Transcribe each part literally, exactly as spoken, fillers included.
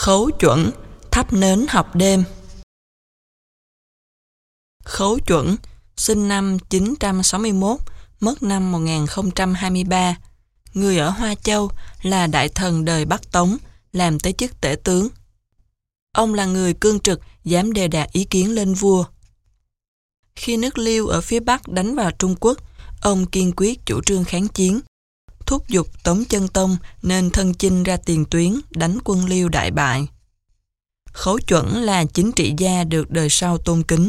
Khấu Chuẩn thắp nến học đêm. Khấu Chuẩn sinh năm chín trăm sáu mươi mốt, mất năm một nghìn không trăm hai mươi ba, người ở Hoa Châu, là đại thần đời Bắc Tống, làm tới chức tể tướng. Ông là người cương trực, dám đề đạt ý kiến lên vua. Khi nước Liêu ở phía Bắc đánh vào Trung Quốc, ông kiên quyết chủ trương kháng chiến, thúc giục Tống Chân Tông nên thân chinh ra tiền tuyến đánh quân Liêu đại bại. Khấu Chuẩn là chính trị gia được đời sau tôn kính.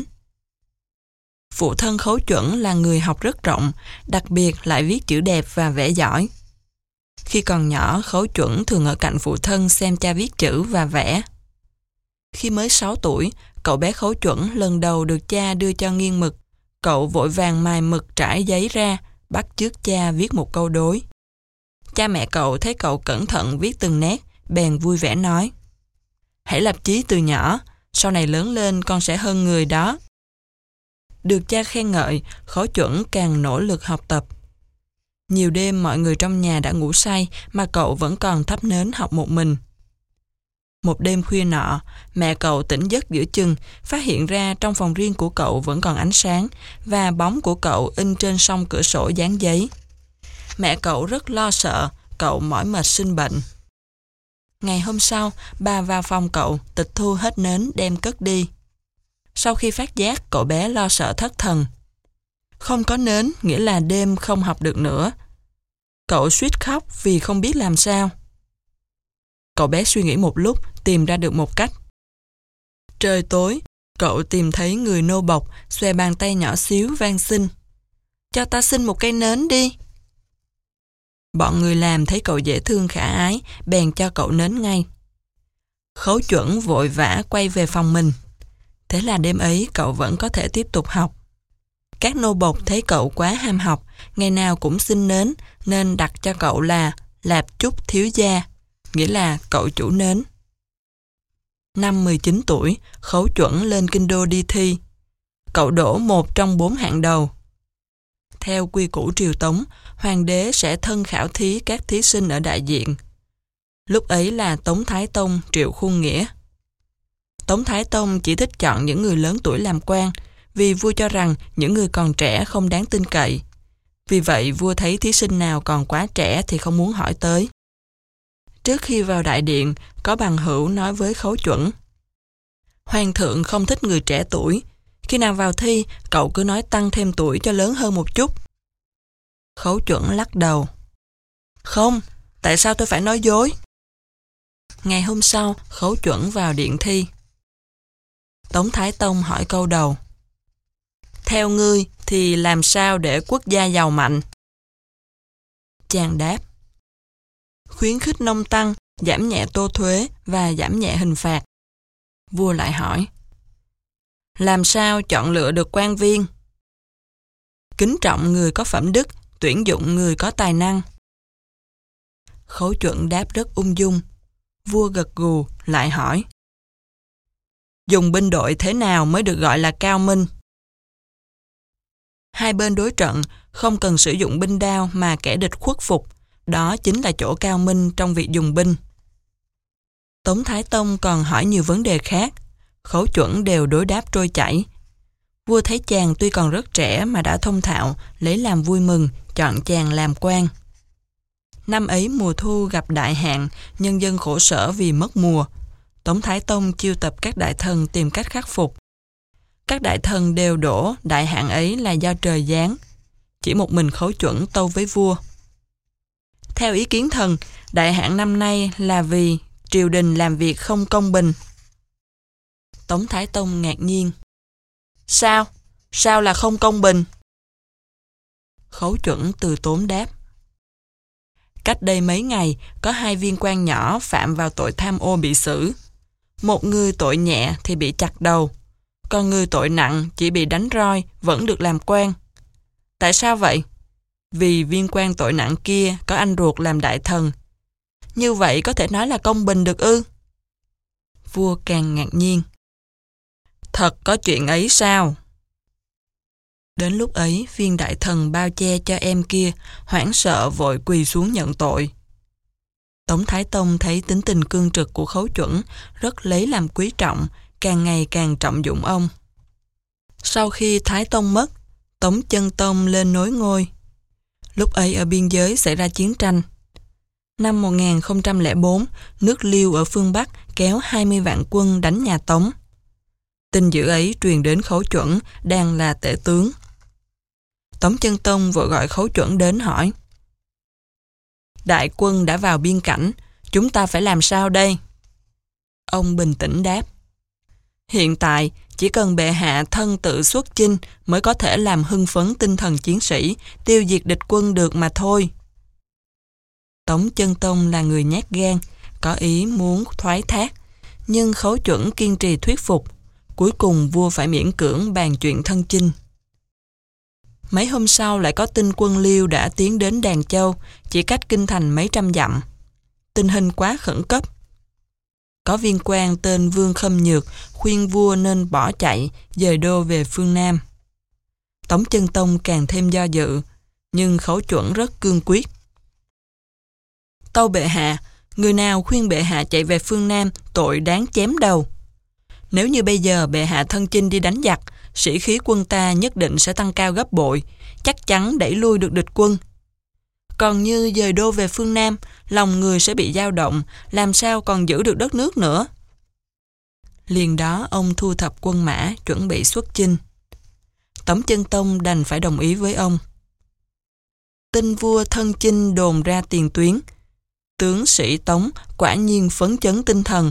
Phụ thân Khấu Chuẩn là người học rất rộng, đặc biệt lại viết chữ đẹp và vẽ giỏi. Khi còn nhỏ, Khấu Chuẩn thường ở cạnh phụ thân xem cha viết chữ và vẽ. Khi mới sáu tuổi, cậu bé Khấu Chuẩn lần đầu được cha đưa cho nghiên mực. Cậu vội vàng mài mực trải giấy ra, bắt chước cha viết một câu đối. Cha mẹ cậu thấy cậu cẩn thận viết từng nét, bèn vui vẻ nói: "Hãy lập chí từ nhỏ, sau này lớn lên con sẽ hơn người đó." Được cha khen ngợi, Khấu Chuẩn càng nỗ lực học tập. Nhiều đêm mọi người trong nhà đã ngủ say mà cậu vẫn còn thắp nến học một mình. Một đêm khuya nọ, mẹ cậu tỉnh giấc giữa chừng, phát hiện ra trong phòng riêng của cậu vẫn còn ánh sáng và bóng của cậu in trên song cửa sổ dán giấy. Mẹ cậu rất lo sợ, cậu mỏi mệt sinh bệnh. Ngày hôm sau, bà vào phòng cậu, tịch thu hết nến đem cất đi. Sau khi phát giác, cậu bé lo sợ thất thần. Không có nến nghĩa là đêm không học được nữa. Cậu suýt khóc vì không biết làm sao. Cậu bé suy nghĩ một lúc, tìm ra được một cách. Trời tối, cậu tìm thấy người nô bộc, xòe bàn tay nhỏ xíu van xin: "Cho ta xin một cây nến đi." Bọn người làm thấy cậu dễ thương khả ái, bèn cho cậu nến ngay. Khấu Chuẩn vội vã quay về phòng mình. Thế là đêm ấy cậu vẫn có thể tiếp tục học. Các nô bộc thấy cậu quá ham học, ngày nào cũng xin nến, nên đặt cho cậu là Lạp Chúc Thiếu Gia, nghĩa là cậu chủ nến. Năm mười chín tuổi, Khấu Chuẩn lên kinh đô đi thi. Cậu đỗ một trong bốn hạng đầu. Theo quy củ triều Tống, hoàng đế sẽ thân khảo thí các thí sinh ở đại diện. Lúc ấy là Tống Thái Tông Triệu Khuông Nghĩa. Tống Thái Tông chỉ thích chọn những người lớn tuổi làm quan, vì vua cho rằng những người còn trẻ không đáng tin cậy. Vì vậy vua thấy thí sinh nào còn quá trẻ thì không muốn hỏi tới. Trước khi vào đại điện, có bằng hữu nói với Khấu Chuẩn: "Hoàng thượng không thích người trẻ tuổi. Khi nào vào thi, cậu cứ nói tăng thêm tuổi cho lớn hơn một chút." Khấu Chuẩn lắc đầu: "Không, tại sao tôi phải nói dối?" Ngày hôm sau, Khấu Chuẩn vào điện thi. Tống Thái Tông hỏi câu đầu: "Theo ngươi thì làm sao để quốc gia giàu mạnh?" Chàng đáp: "Khuyến khích nông tăng, giảm nhẹ tô thuế và giảm nhẹ hình phạt." Vua lại hỏi: "Làm sao chọn lựa được quan viên?" "Kính trọng người có phẩm đức, tuyển dụng người có tài năng." Khấu Chuẩn đáp rất ung dung. Vua gật gù, lại hỏi: "Dùng binh đội thế nào mới được gọi là cao minh?" "Hai bên đối trận, không cần sử dụng binh đao mà kẻ địch khuất phục. Đó chính là chỗ cao minh trong việc dùng binh." Tống Thái Tông còn hỏi nhiều vấn đề khác. Khấu Chuẩn đều đối đáp trôi chảy. Vua thấy chàng tuy còn rất trẻ mà đã thông thạo, lấy làm vui mừng, chọn chàng làm quan. Năm ấy mùa thu gặp đại hạn, nhân dân khổ sở vì mất mùa. Tống Thái Tông chiêu tập các đại thần tìm cách khắc phục. Các đại thần đều đổ đại hạn ấy là do trời giáng. Chỉ một mình Khấu Chuẩn tâu với vua: "Theo ý kiến thần, đại hạn năm nay là vì triều đình làm việc không công bình." Tống Thái Tông ngạc nhiên: "Sao? Sao là không công bình?" Khấu Chuẩn từ tốn đáp: "Cách đây mấy ngày, có hai viên quan nhỏ phạm vào tội tham ô bị xử. Một người tội nhẹ thì bị chặt đầu, còn người tội nặng chỉ bị đánh roi vẫn được làm quan. Tại sao vậy? Vì viên quan tội nặng kia có anh ruột làm đại thần. Như vậy có thể nói là công bình được ư?" Vua càng ngạc nhiên: "Thật có chuyện ấy sao?" Đến lúc ấy, viên đại thần bao che cho em kia, hoảng sợ vội quỳ xuống nhận tội. Tống Tống Thái Tông thấy tính tình cương trực của Khấu Chuẩn, rất lấy làm quý trọng, càng ngày càng trọng dụng ông. Sau khi Thái Tông mất, Tống Chân Tông lên nối ngôi. Lúc ấy ở biên giới xảy ra chiến tranh. Năm một nghìn không trăm lẻ bốn, nước Liêu ở phương Bắc kéo hai mươi vạn quân đánh nhà Tống. Tin dữ ấy truyền đến Khấu Chuẩn, đang là tể tướng. Tống Chân Tông vội gọi Khấu Chuẩn đến hỏi: Đại quân đã vào biên cảnh, chúng ta phải làm sao đây? Ông bình tĩnh đáp: Hiện tại, chỉ cần bệ hạ thân tự xuất chinh mới có thể làm hưng phấn tinh thần chiến sĩ, tiêu diệt địch quân được mà thôi. Tống Chân Tông là người nhát gan, có ý muốn thoái thác, nhưng Khấu Chuẩn kiên trì thuyết phục. Cuối cùng vua phải miễn cưỡng bàn chuyện thân chinh. Mấy hôm sau lại có tin quân Liêu đã tiến đến Đàn Châu, chỉ cách kinh thành mấy trăm dặm. Tình hình quá khẩn cấp. Có viên quan tên Vương Khâm Nhược khuyên vua nên bỏ chạy, dời đô về phương Nam. Tống Chân Tông càng thêm do dự, nhưng Khấu Chuẩn rất cương quyết. Tâu bệ hạ, người nào khuyên bệ hạ chạy về phương Nam, tội đáng chém đầu. Nếu như bây giờ bệ hạ thân chinh đi đánh giặc, sĩ khí quân ta nhất định sẽ tăng cao gấp bội, chắc chắn đẩy lui được địch quân. Còn như dời đô về phương Nam, lòng người sẽ bị dao động, làm sao còn giữ được đất nước nữa. Liền đó ông thu thập quân mã, chuẩn bị xuất chinh. Tống Chân Tông đành phải đồng ý với ông. Tin vua thân chinh đồn ra tiền tuyến, tướng sĩ Tống quả nhiên phấn chấn tinh thần.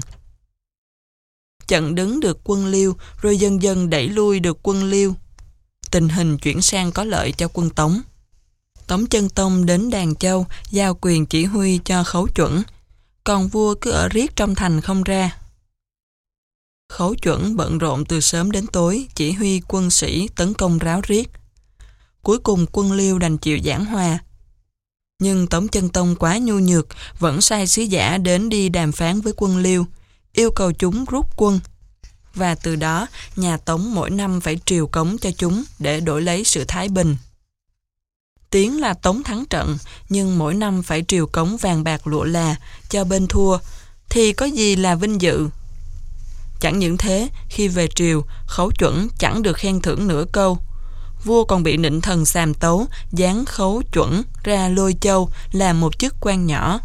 Chặn đứng được quân Liêu, rồi dần dần đẩy lui được quân Liêu. Tình hình chuyển sang có lợi cho quân Tống. Tống Chân Tông đến Đàn Châu, giao quyền chỉ huy cho Khấu Chuẩn, còn vua cứ ở riết trong thành không ra. Khấu Chuẩn bận rộn từ sớm đến tối, chỉ huy quân sĩ tấn công ráo riết. Cuối cùng quân Liêu đành chịu giảng hòa. Nhưng Tống Chân Tông quá nhu nhược, vẫn sai sứ giả đến đi đàm phán với quân Liêu, yêu cầu chúng rút quân. Và từ đó, nhà Tống mỗi năm phải triều cống cho chúng để đổi lấy sự thái bình. Tiếng là Tống thắng trận, nhưng mỗi năm phải triều cống vàng bạc lụa là cho bên thua, thì có gì là vinh dự. Chẳng những thế, khi về triều, Khấu Chuẩn chẳng được khen thưởng nửa câu. Vua còn bị nịnh thần sàm tấu, giáng Khấu Chuẩn ra Lôi Châu làm một chức quan nhỏ.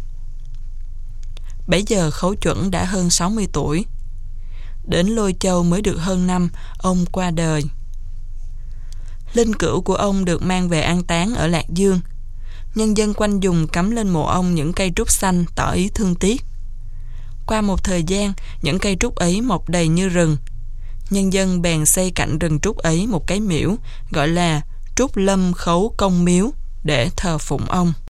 Bấy giờ Khấu Chuẩn đã hơn sáu mươi tuổi. Đến Lôi Châu mới được hơn năm, ông qua đời. Linh cữu của ông được mang về an táng ở Lạc Dương. Nhân dân quanh vùng cắm lên mộ ông những cây trúc xanh tỏ ý thương tiếc. Qua một thời gian, những cây trúc ấy mọc đầy như rừng. Nhân dân bèn xây cạnh rừng trúc ấy một cái miễu, gọi là Trúc Lâm Khấu Công Miếu, để thờ phụng ông.